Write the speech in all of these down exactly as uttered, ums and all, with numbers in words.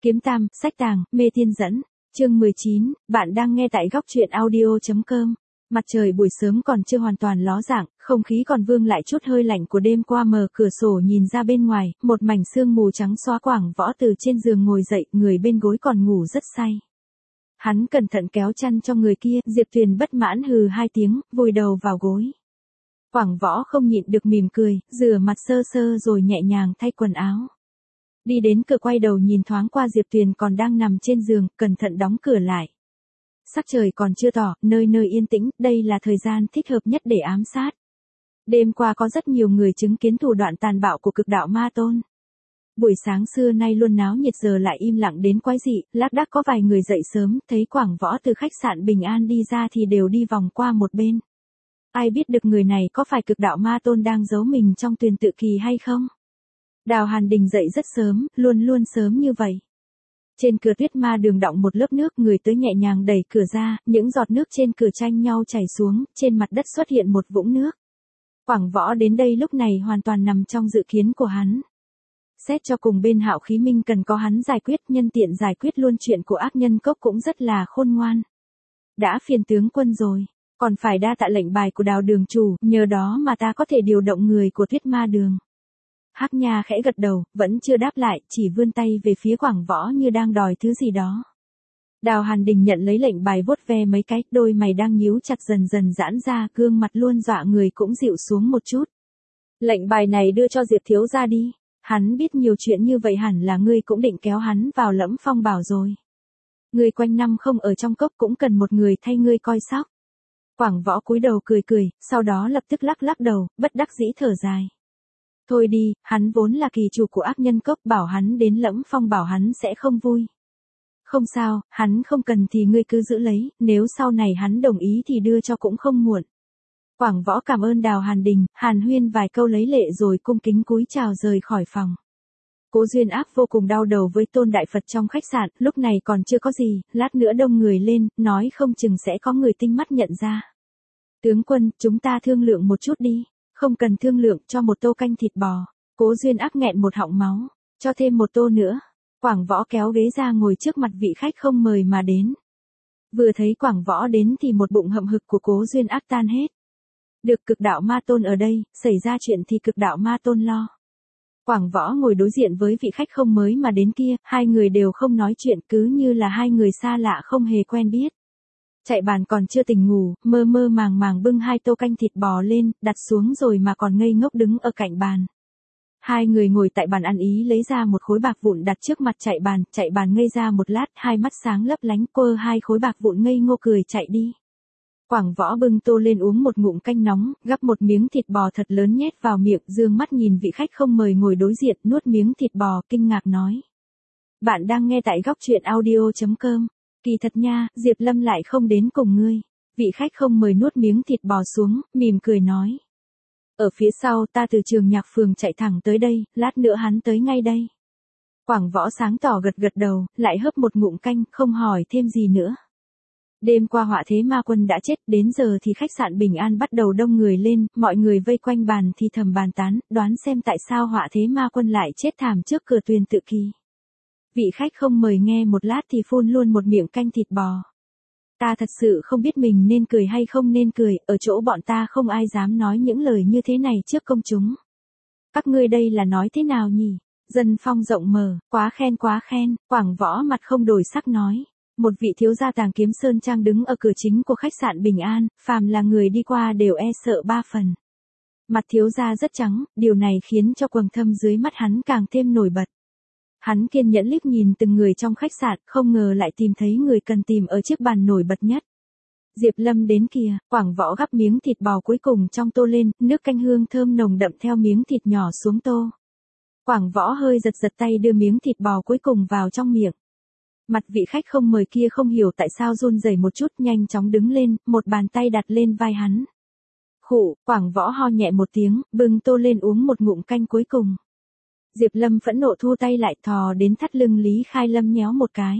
Kiếm Tam, sách tàng, mê tiên dẫn. Chương mười chín, bạn đang nghe tại góc truyện audio.com. Mặt trời buổi sớm còn chưa hoàn toàn ló dạng, không khí còn vương lại chút hơi lạnh của đêm qua. Mở cửa sổ nhìn ra bên ngoài, một mảnh sương mù trắng xóa. Quảng Võ từ trên giường ngồi dậy, người bên gối còn ngủ rất say. Hắn cẩn thận kéo chăn cho người kia, Diệp Tuyền bất mãn hừ hai tiếng, vùi đầu vào gối. Quảng Võ không nhịn được mỉm cười, rửa mặt sơ sơ rồi nhẹ nhàng thay quần áo. Đi đến cửa quay đầu nhìn thoáng qua Diệp Tuyền còn đang nằm trên giường, cẩn thận đóng cửa lại. Sắc trời còn chưa tỏ, nơi nơi yên tĩnh, đây là thời gian thích hợp nhất để ám sát. Đêm qua có rất nhiều người chứng kiến thủ đoạn tàn bạo của cực đạo ma tôn. Buổi sáng xưa nay luôn náo nhiệt giờ lại im lặng đến quái dị, lác đác có vài người dậy sớm, thấy Quảng Võ từ khách sạn Bình An đi ra thì đều đi vòng qua một bên. Ai biết được người này có phải cực đạo ma tôn đang giấu mình trong Tuyền Tự Kỳ hay không? Đào Hàn Đình dậy rất sớm, luôn luôn sớm như vậy. Trên cửa tuyết ma đường đọng một lớp nước, người tới nhẹ nhàng đẩy cửa ra, những giọt nước trên cửa tranh nhau chảy xuống, trên mặt đất xuất hiện một vũng nước. Quảng Võ đến đây lúc này hoàn toàn nằm trong dự kiến của hắn. Xét cho cùng bên Hạo Khí Minh cần có hắn giải quyết, nhân tiện giải quyết luôn chuyện của ác nhân cốc cũng rất là khôn ngoan. Đã phiền tướng quân rồi, còn phải đa tạ lệnh bài của Đào đường chủ, nhờ đó mà ta có thể điều động người của tuyết ma đường. Hắc Nha khẽ gật đầu, vẫn chưa đáp lại, chỉ vươn tay về phía Quảng Võ như đang đòi thứ gì đó. Đào Hàn Đình nhận lấy lệnh bài vuốt ve mấy cái, đôi mày đang nhíu chặt dần dần giãn ra, gương mặt luôn dọa người cũng dịu xuống một chút. Lệnh bài này đưa cho Diệp thiếu gia đi, hắn biết nhiều chuyện như vậy, hẳn là ngươi cũng định kéo hắn vào Lẫm Phong Bảo rồi. Ngươi quanh năm không ở trong cốc cũng cần một người thay ngươi coi sóc. Quảng Võ cúi đầu cười cười, sau đó lập tức lắc lắc đầu, bất đắc dĩ thở dài. Thôi đi, hắn vốn là kỳ chủ của ác nhân cốc, bảo hắn đến Lẫm Phong Bảo hắn sẽ không vui. Không sao, hắn không cần thì ngươi cứ giữ lấy, nếu sau này hắn đồng ý thì đưa cho cũng không muộn. Quảng Võ cảm ơn Đào Hàn Đình, hàn huyên vài câu lấy lệ rồi cung kính cúi chào rời khỏi phòng. Cố Duyên Áp vô cùng đau đầu với Tôn Đại Phật trong khách sạn, lúc này còn chưa có gì, lát nữa đông người lên, nói không chừng sẽ có người tinh mắt nhận ra. Tướng quân, chúng ta thương lượng một chút đi. Không cần thương lượng, cho một tô canh thịt bò. Cố Duyên Áp nghẹn một họng máu, cho thêm một tô nữa. Quảng Võ kéo ghế ra ngồi trước mặt vị khách không mời mà đến. Vừa thấy Quảng Võ đến thì một bụng hậm hực của Cố Duyên Áp tan hết. Được cực đạo ma tôn ở đây, xảy ra chuyện thì cực đạo ma tôn lo. Quảng Võ ngồi đối diện với vị khách không mới mà đến kia, hai người đều không nói chuyện, cứ như là hai người xa lạ không hề quen biết. Chạy bàn còn chưa tỉnh ngủ, mơ mơ màng màng bưng hai tô canh thịt bò lên, đặt xuống rồi mà còn ngây ngốc đứng ở cạnh bàn. Hai người ngồi tại bàn ăn ý lấy ra một khối bạc vụn đặt trước mặt chạy bàn, chạy bàn ngây ra một lát, hai mắt sáng lấp lánh, quơ hai khối bạc vụn ngây ngô cười chạy đi. Quảng Võ bưng tô lên uống một ngụm canh nóng, gắp một miếng thịt bò thật lớn nhét vào miệng, dương mắt nhìn vị khách không mời ngồi đối diện, nuốt miếng thịt bò, kinh ngạc nói. Bạn đang nghe tại góc truyện audio.com. Kỳ thật nha, Diệp Lâm lại không đến cùng ngươi. Vị khách không mời nuốt miếng thịt bò xuống, mỉm cười nói. Ở phía sau ta từ Trường Nhạc Phường chạy thẳng tới đây, lát nữa hắn tới ngay đây. Quảng Võ sáng tỏ gật gật đầu, lại hớp một ngụm canh, không hỏi thêm gì nữa. Đêm qua Họa Thế Ma Quân đã chết, đến giờ thì khách sạn Bình An bắt đầu đông người lên, mọi người vây quanh bàn thì thầm bàn tán, đoán xem tại sao Họa Thế Ma Quân lại chết thảm trước cửa Tuyền Tự Kỳ. Vị khách không mời nghe một lát thì phun luôn một miệng canh thịt bò. Ta thật sự không biết mình nên cười hay không nên cười, ở chỗ bọn ta không ai dám nói những lời như thế này trước công chúng. Các ngươi đây là nói thế nào nhỉ? Dân phong rộng mở, quá khen quá khen, Quảng Võ mặt không đổi sắc nói. Một vị thiếu gia Tàng Kiếm Sơn Trang đứng ở cửa chính của khách sạn Bình An, phàm là người đi qua đều e sợ ba phần. Mặt thiếu gia rất trắng, điều này khiến cho quầng thâm dưới mắt hắn càng thêm nổi bật. Hắn kiên nhẫn liếc nhìn từng người trong khách sạn, không ngờ lại tìm thấy người cần tìm ở chiếc bàn nổi bật nhất. Diệp Lâm đến kìa, Quảng Võ gắp miếng thịt bò cuối cùng trong tô lên, nước canh hương thơm nồng đậm theo miếng thịt nhỏ xuống tô. Quảng Võ hơi giật giật tay đưa miếng thịt bò cuối cùng vào trong miệng. Mặt vị khách không mời kia không hiểu tại sao run rẩy một chút, nhanh chóng đứng lên, một bàn tay đặt lên vai hắn. Khụ, Quảng Võ ho nhẹ một tiếng, bưng tô lên uống một ngụm canh cuối cùng. Diệp Lâm phẫn nộ thu tay lại, thò đến thắt lưng Lý Khai Lâm nhéo một cái.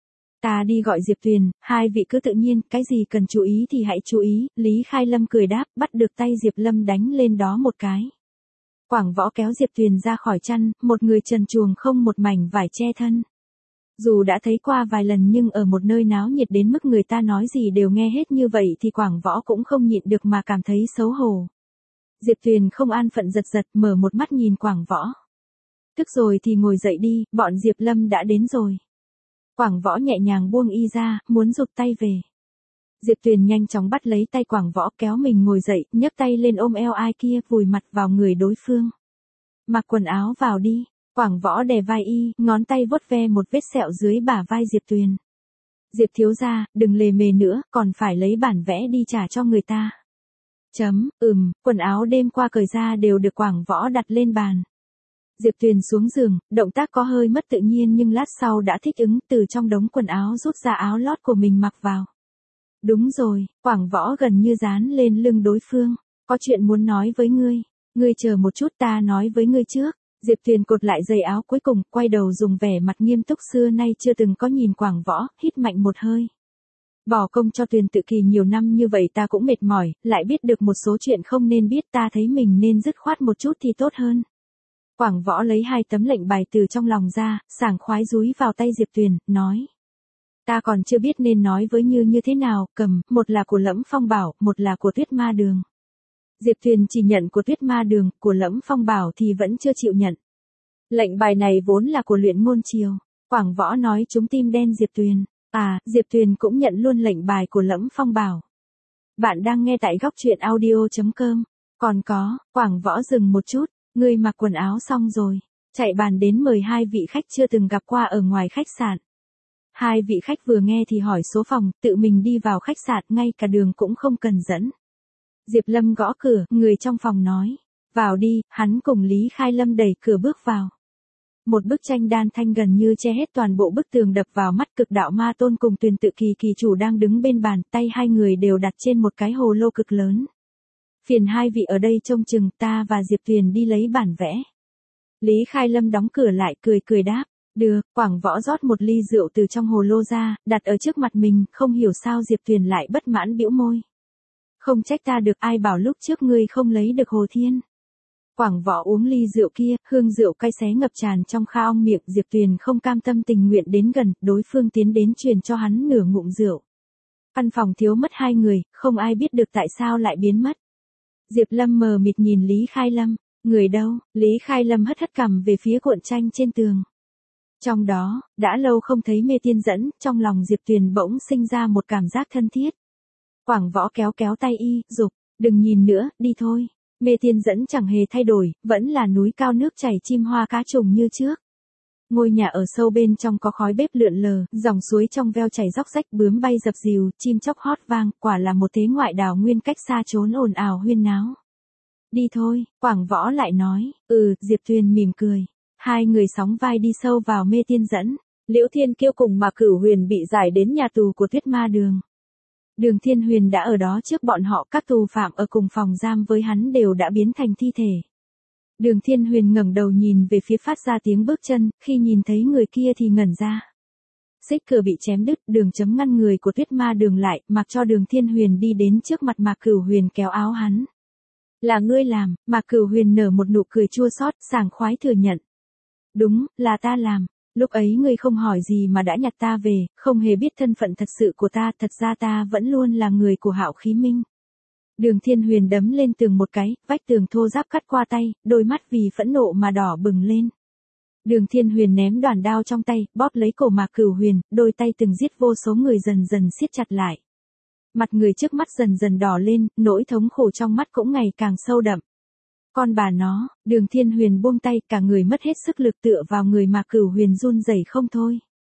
Ta đi gọi Diệp Tuyền, hai vị cứ tự nhiên, cái gì cần chú ý thì hãy chú ý, Lý Khai Lâm cười đáp, bắt được tay Diệp Lâm đánh lên đó một cái. Quảng Võ kéo Diệp Tuyền ra khỏi chăn, một người trần truồng không một mảnh vải che thân. Dù đã thấy qua vài lần nhưng ở một nơi náo nhiệt đến mức người ta nói gì đều nghe hết như vậy thì Quảng Võ cũng không nhịn được mà cảm thấy xấu hổ. Diệp Tuyền không an phận giật giật mở một mắt nhìn Quảng Võ. Tức rồi thì ngồi dậy đi, bọn Diệp Lâm đã đến rồi. Quảng Võ nhẹ nhàng buông y ra, muốn rụt tay về. Diệp Tuyền nhanh chóng bắt lấy tay Quảng Võ kéo mình ngồi dậy, nhấc tay lên ôm eo ai kia, vùi mặt vào người đối phương. Mặc quần áo vào đi. Quảng Võ đè vai y, ngón tay vuốt ve một vết sẹo dưới bả vai Diệp Tuyền. Diệp thiếu gia, đừng lề mề nữa, còn phải lấy bản vẽ đi trả cho người ta. Chấm, ừm, quần áo đêm qua cởi ra đều được Quảng Võ đặt lên bàn. Diệp Tuyền xuống giường, động tác có hơi mất tự nhiên nhưng lát sau đã thích ứng, từ trong đống quần áo rút ra áo lót của mình mặc vào. Đúng rồi, Quảng Võ gần như dán lên lưng đối phương. Có chuyện muốn nói với ngươi. Ngươi chờ một chút, ta nói với ngươi trước. Diệp Tuyền cột lại dây áo cuối cùng, quay đầu dùng vẻ mặt nghiêm túc xưa nay chưa từng có nhìn Quảng Võ, hít mạnh một hơi. Bỏ công cho Tuyền Tự Kỳ nhiều năm như vậy ta cũng mệt mỏi, lại biết được một số chuyện không nên biết, ta thấy mình nên dứt khoát một chút thì tốt hơn. Quảng Võ lấy hai tấm lệnh bài từ trong lòng ra, sảng khoái dúi vào tay Diệp Tuyền, nói. Ta còn chưa biết nên nói với Như như thế nào, cầm, một là của Lẫm Phong Bảo, một là của Tuyết Ma Đường. Diệp Tuyền chỉ nhận của Tuyết Ma Đường, của Lẫm Phong Bảo thì vẫn chưa chịu nhận. Lệnh bài này vốn là của Luyện Ngôn Triều. Quảng Võ nói trúng tim đen Diệp Tuyền. À, Diệp Tuyền cũng nhận luôn lệnh bài của Lẫm Phong Bảo. Bạn đang nghe tại góc truyện audio chấm com. Còn có, Quảng Võ dừng một chút, ngươi mặc quần áo xong rồi. Chạy bàn đến mời hai vị khách chưa từng gặp qua ở ngoài khách sạn. Hai vị khách vừa nghe thì hỏi số phòng, tự mình đi vào khách sạn, ngay cả đường cũng không cần dẫn. Diệp Lâm gõ cửa, người trong phòng nói. Vào đi, hắn cùng Lý Khai Lâm đẩy cửa bước vào. Một bức tranh đan thanh gần như che hết toàn bộ bức tường đập vào mắt, Cực Đạo Ma Tôn cùng Tuyền Tự Kỳ kỳ chủ đang đứng bên bàn, tay hai người đều đặt trên một cái hồ lô cực lớn. Phiền hai vị ở đây trông chừng, ta và Diệp Tuyền đi lấy bản vẽ. Lý Khai Lâm đóng cửa lại, cười cười đáp. Được, Quảng Võ rót một ly rượu từ trong hồ lô ra, đặt ở trước mặt mình, không hiểu sao Diệp Tuyền lại bất mãn bĩu môi. Không trách ta được, ai bảo lúc trước ngươi không lấy được Hồ Thiên. Quảng Võ uống ly rượu kia, hương rượu cay xé ngập tràn trong kha ong miệng, Diệp Tuyền không cam tâm tình nguyện đến gần, đối phương tiến đến truyền cho hắn nửa ngụm rượu. Căn phòng thiếu mất hai người, không ai biết được tại sao lại biến mất. Diệp Lâm mờ mịt nhìn Lý Khai Lâm, người đâu? Lý Khai Lâm hất hất cằm về phía cuộn tranh trên tường. Trong đó, đã lâu không thấy Mê Tiên Dẫn, trong lòng Diệp Tuyền bỗng sinh ra một cảm giác thân thiết. Quảng Võ kéo kéo tay y, dục, đừng nhìn nữa, đi thôi. Mê Tiên Dẫn chẳng hề thay đổi, vẫn là núi cao nước chảy chim hoa cá trùng như trước. Ngôi nhà ở sâu bên trong có khói bếp lượn lờ, dòng suối trong veo chảy róc rách, bướm bay dập dìu, chim chóc hót vang, quả là một thế ngoại đảo nguyên, cách xa trốn ồn ào huyên náo. Đi thôi, Quảng Võ lại nói, ừ, Diệp Tuyền mỉm cười. Hai người sóng vai đi sâu vào Mê Tiên Dẫn. Liễu Thiên Kiêu cùng Mạc Cửu Huyền bị giải đến nhà tù của Tuyết Ma Đường. Đường Thiên Huyền đã ở đó trước bọn họ, các tù phạm ở cùng phòng giam với hắn đều đã biến thành thi thể. Đường Thiên Huyền ngẩng đầu nhìn về phía phát ra tiếng bước chân, khi nhìn thấy người kia thì ngẩn ra. Xích cửa bị chém đứt, Đường Chấm ngăn người của Tuyết Ma Đường lại, mặc cho Đường Thiên Huyền đi đến trước mặt Mạc Cửu Huyền kéo áo hắn. Là ngươi làm, Mạc Cửu Huyền nở một nụ cười chua xót, sảng khoái thừa nhận. Đúng, là ta làm. Lúc ấy ngươi không hỏi gì mà đã nhặt ta về, không hề biết thân phận thật sự của ta, thật ra ta vẫn luôn là người của Hạo Khí Minh. Đường Thiên Huyền đấm lên tường một cái, vách tường thô ráp cắt qua tay, đôi mắt vì phẫn nộ mà đỏ bừng lên. Đường Thiên Huyền ném đoàn đao trong tay, bóp lấy cổ Mạc Cửu Huyền, đôi tay từng giết vô số người dần dần siết chặt lại. Mặt người trước mắt dần dần đỏ lên, nỗi thống khổ trong mắt cũng ngày càng sâu đậm. Con bà nó, Đường Thiên Huyền buông tay, cả người mất hết sức lực tựa vào người Mạc Cửu Huyền run rẩy không thôi.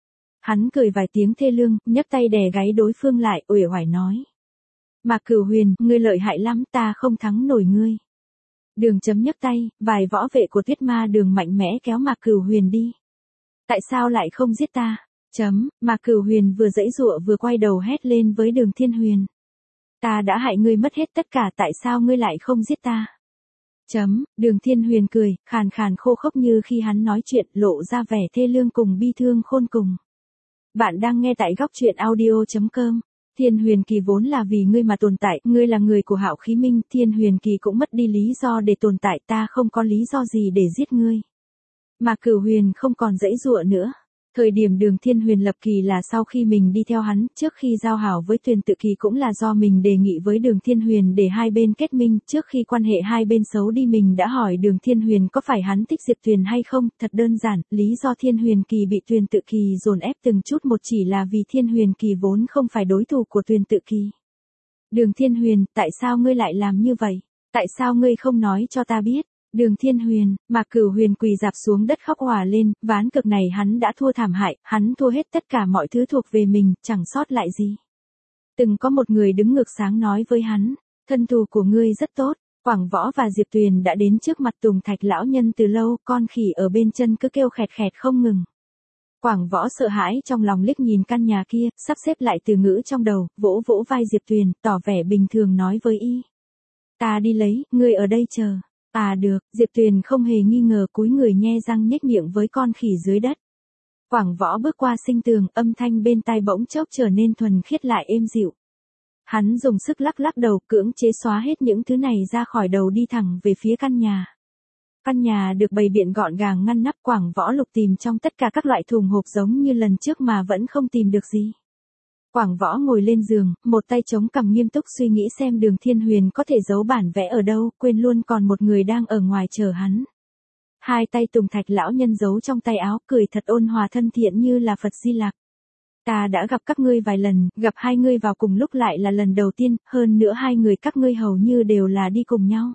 Hắn cười vài tiếng thê lương, nhấc tay đè gáy đối phương lại, uể oải nói. Mạc Cửu Huyền, ngươi lợi hại lắm, ta không thắng nổi ngươi. Đường Chấm nhấc tay, vài võ vệ của Tuyết Ma Đường mạnh mẽ kéo Mạc Cửu Huyền đi. Tại sao lại không giết ta? Chấm, Mạc Cửu Huyền vừa giãy giụa vừa quay đầu hét lên với Đường Thiên Huyền. Ta đã hại ngươi mất hết tất cả, tại sao ngươi lại không giết ta? Chấm, Đường Thiên Huyền cười, khàn khàn khô khốc như khi hắn nói chuyện, lộ ra vẻ thê lương cùng bi thương khôn cùng. Bạn đang nghe tại góc truyện audio chấm com. Thiên Huyền Kỳ vốn là vì ngươi mà tồn tại, ngươi là người của Hạo Khí Minh, Thiên Huyền Kỳ cũng mất đi lý do để tồn tại, ta không có lý do gì để giết ngươi. Mà Cửu Huyền không còn giãy giụa nữa. Thời điểm Đường Thiên Huyền lập kỳ là sau khi mình đi theo hắn, trước khi giao hảo với Tuyền Tự Kỳ cũng là do mình đề nghị với Đường Thiên Huyền để hai bên kết minh, trước khi quan hệ hai bên xấu đi mình đã hỏi Đường Thiên Huyền có phải hắn thích Diệp Tuyền hay không, thật đơn giản, lý do Thiên Huyền Kỳ bị Tuyền Tự Kỳ dồn ép từng chút một chỉ là vì Thiên Huyền Kỳ vốn không phải đối thủ của Tuyền Tự Kỳ. Đường Thiên Huyền, tại sao ngươi lại làm như vậy? Tại sao ngươi không nói cho ta biết? Đường Thiên Huyền, Mạc Cửu Huyền quỳ dạp xuống đất khóc òa lên, ván cược này hắn đã thua thảm hại, hắn thua hết tất cả mọi thứ thuộc về mình, chẳng sót lại gì. Từng có một người đứng ngược sáng nói với hắn, thân thù của ngươi rất tốt, Quảng Võ và Diệp Tuyền đã đến trước mặt Tùng Thạch lão nhân từ lâu, con khỉ ở bên chân cứ kêu khẹt khẹt không ngừng. Quảng Võ sợ hãi trong lòng liếc nhìn căn nhà kia, sắp xếp lại từ ngữ trong đầu, vỗ vỗ vai Diệp Tuyền, tỏ vẻ bình thường nói với y. Ta đi lấy, ngươi ở đây chờ. À được, Diệp Tuyền không hề nghi ngờ cúi người nhe răng nhếch miệng với con khỉ dưới đất. Quảng Võ bước qua sinh tường, âm thanh bên tai bỗng chốc trở nên thuần khiết lại êm dịu. Hắn dùng sức lắc lắc đầu, cưỡng chế xóa hết những thứ này ra khỏi đầu đi thẳng về phía căn nhà. Căn nhà được bày biện gọn gàng ngăn nắp, Quảng Võ lục tìm trong tất cả các loại thùng hộp giống như lần trước mà vẫn không tìm được gì. Quảng Võ ngồi lên giường, một tay chống cằm nghiêm túc suy nghĩ xem Đường Thiên Huyền có thể giấu bản vẽ ở đâu, quên luôn còn một người đang ở ngoài chờ hắn. Hai tay Tùng Thạch lão nhân giấu trong tay áo, cười thật ôn hòa thân thiện như là Phật Di Lặc. Ta đã gặp các ngươi vài lần, gặp hai ngươi vào cùng lúc lại là lần đầu tiên, hơn nữa hai người các ngươi hầu như đều là đi cùng nhau.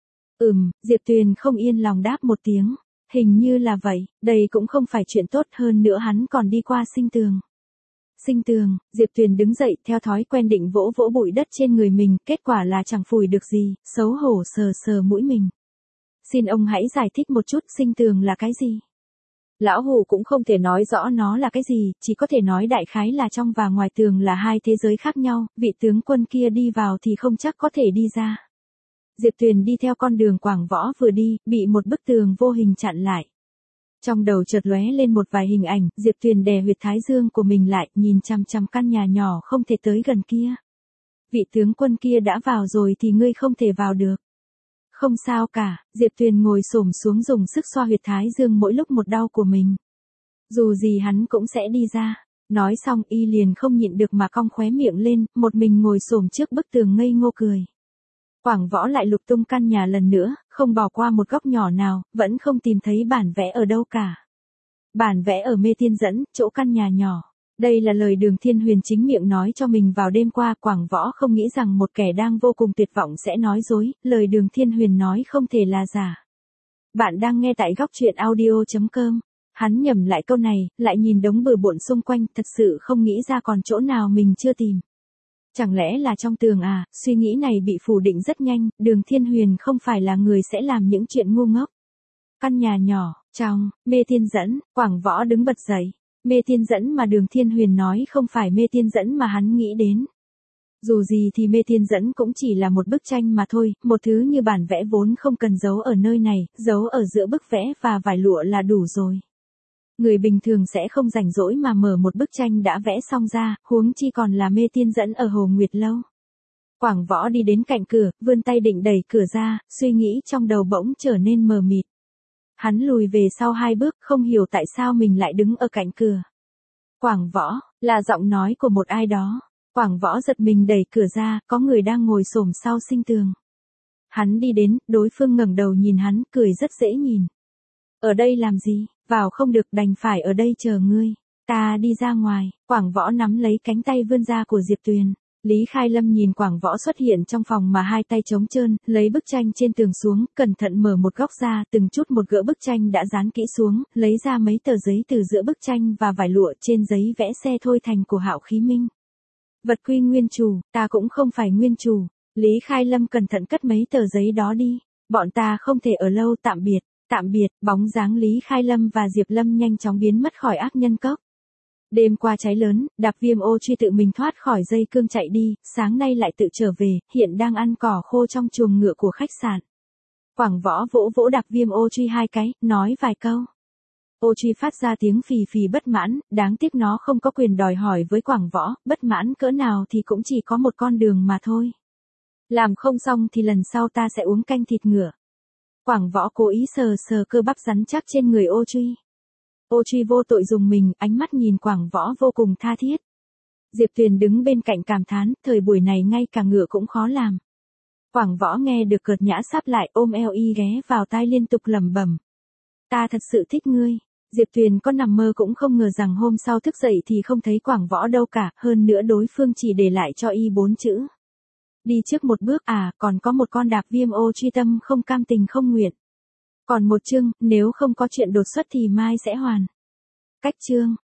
Ừm, Diệp Tuyền không yên lòng đáp một tiếng, hình như là vậy, đây cũng không phải chuyện tốt, hơn nữa hắn còn đi qua sinh tường. Sinh tường, Diệp Tuyền đứng dậy theo thói quen định vỗ vỗ bụi đất trên người mình, kết quả là chẳng phủi được gì, xấu hổ sờ sờ mũi mình. Xin ông hãy giải thích một chút sinh tường là cái gì? Lão Hủ cũng không thể nói rõ nó là cái gì, chỉ có thể nói đại khái là trong và ngoài tường là hai thế giới khác nhau, vị tướng quân kia đi vào thì không chắc có thể đi ra. Diệp Tuyền đi theo con đường Quảng Võ vừa đi, bị một bức tường vô hình chặn lại. Trong đầu chợt lóe lên một vài hình ảnh, Diệp Tuyền đè huyệt thái dương của mình lại, nhìn chằm chằm căn nhà nhỏ không thể tới gần kia. Vị tướng quân kia đã vào rồi thì ngươi không thể vào được. Không sao cả, Diệp Tuyền ngồi xổm xuống dùng sức xoa huyệt thái dương mỗi lúc một đau của mình. Dù gì hắn cũng sẽ đi ra. Nói xong y liền không nhịn được mà cong khóe miệng lên, một mình ngồi xổm trước bức tường ngây ngô cười. Quảng Võ lại lục tung căn nhà lần nữa, không bỏ qua một góc nhỏ nào, vẫn không tìm thấy bản vẽ ở đâu cả. Bản vẽ ở mê tiên dẫn, chỗ căn nhà nhỏ. Đây là lời Đường Thiên Huyền chính miệng nói cho mình vào đêm qua, Quảng Võ không nghĩ rằng một kẻ đang vô cùng tuyệt vọng sẽ nói dối, lời Đường Thiên Huyền nói không thể là giả. Bạn đang nghe tại góc truyện audio chấm com. Hắn nhẩm lại câu này, lại nhìn đống bừa bộn xung quanh, thật sự không nghĩ ra còn chỗ nào mình chưa tìm. Chẳng lẽ là trong tường à, suy nghĩ này bị phủ định rất nhanh, Đường Thiên Huyền không phải là người sẽ làm những chuyện ngu ngốc. Căn nhà nhỏ, trong, mê tiên dẫn, Quảng Võ đứng bật dậy. Mê tiên dẫn mà Đường Thiên Huyền nói không phải mê tiên dẫn mà hắn nghĩ đến. Dù gì thì mê tiên dẫn cũng chỉ là một bức tranh mà thôi, một thứ như bản vẽ vốn không cần giấu ở nơi này, giấu ở giữa bức vẽ và vải lụa là đủ rồi. Người bình thường sẽ không rảnh rỗi mà mở một bức tranh đã vẽ xong ra, huống chi còn là mê tiên dẫn ở Hồ Nguyệt Lâu. Quảng Võ đi đến cạnh cửa, vươn tay định đẩy cửa ra, suy nghĩ trong đầu bỗng trở nên mờ mịt. Hắn lùi về sau hai bước, không hiểu tại sao mình lại đứng ở cạnh cửa. Quảng Võ, là giọng nói của một ai đó. Quảng Võ giật mình đẩy cửa ra, có người đang ngồi xổm sau sinh tường. Hắn đi đến, đối phương ngẩng đầu nhìn hắn, cười rất dễ nhìn. Ở đây làm gì, vào không được, đành phải ở đây chờ ngươi. Ta đi ra ngoài. Quảng Võ nắm lấy cánh tay vươn ra của Diệp Tuyền. Lý Khai Lâm nhìn Quảng Võ xuất hiện trong phòng mà hai tay trống trơn, lấy bức tranh trên tường xuống, cẩn thận mở một góc ra, từng chút một gỡ bức tranh đã dán kỹ xuống, lấy ra mấy tờ giấy từ giữa bức tranh và vải lụa, trên giấy vẽ xe thôi thành của Hạo Khí Minh. Vật quy nguyên chủ, ta cũng không phải nguyên chủ. Lý Khai Lâm cẩn thận cất mấy tờ giấy đó đi. Bọn ta không thể ở lâu, tạm biệt. Tạm biệt, bóng dáng Lý Khai Lâm và Diệp Lâm nhanh chóng biến mất khỏi ác nhân cốc. Đêm qua cháy lớn, Đạp Viêm Ô Truy tự mình thoát khỏi dây cương chạy đi, sáng nay lại tự trở về, hiện đang ăn cỏ khô trong chuồng ngựa của khách sạn. Quảng Võ vỗ vỗ Đạp Viêm Ô Truy hai cái, nói vài câu. Ô Truy phát ra tiếng phì phì bất mãn, đáng tiếc nó không có quyền đòi hỏi với Quảng Võ, bất mãn cỡ nào thì cũng chỉ có một con đường mà thôi. Làm không xong thì lần sau ta sẽ uống canh thịt ngựa. Quảng Võ cố ý sờ sờ cơ bắp rắn chắc trên người Ô Truy. Ô Truy vô tội dùng mình, ánh mắt nhìn Quảng Võ vô cùng tha thiết. Diệp Tuyền đứng bên cạnh cảm thán, thời buổi này ngay cả ngựa cũng khó làm. Quảng Võ nghe được cợt nhã sắp lại ôm eo y ghé vào tai liên tục lẩm bẩm. Ta thật sự thích ngươi. Diệp Tuyền có nằm mơ cũng không ngờ rằng hôm sau thức dậy thì không thấy Quảng Võ đâu cả, hơn nữa đối phương chỉ để lại cho y bốn chữ. Đi trước một bước à, còn có một con đạp viêm ô truy tâm không cam tình không nguyện. Còn một chương, nếu không có chuyện đột xuất thì mai sẽ hoàn. Cách chương.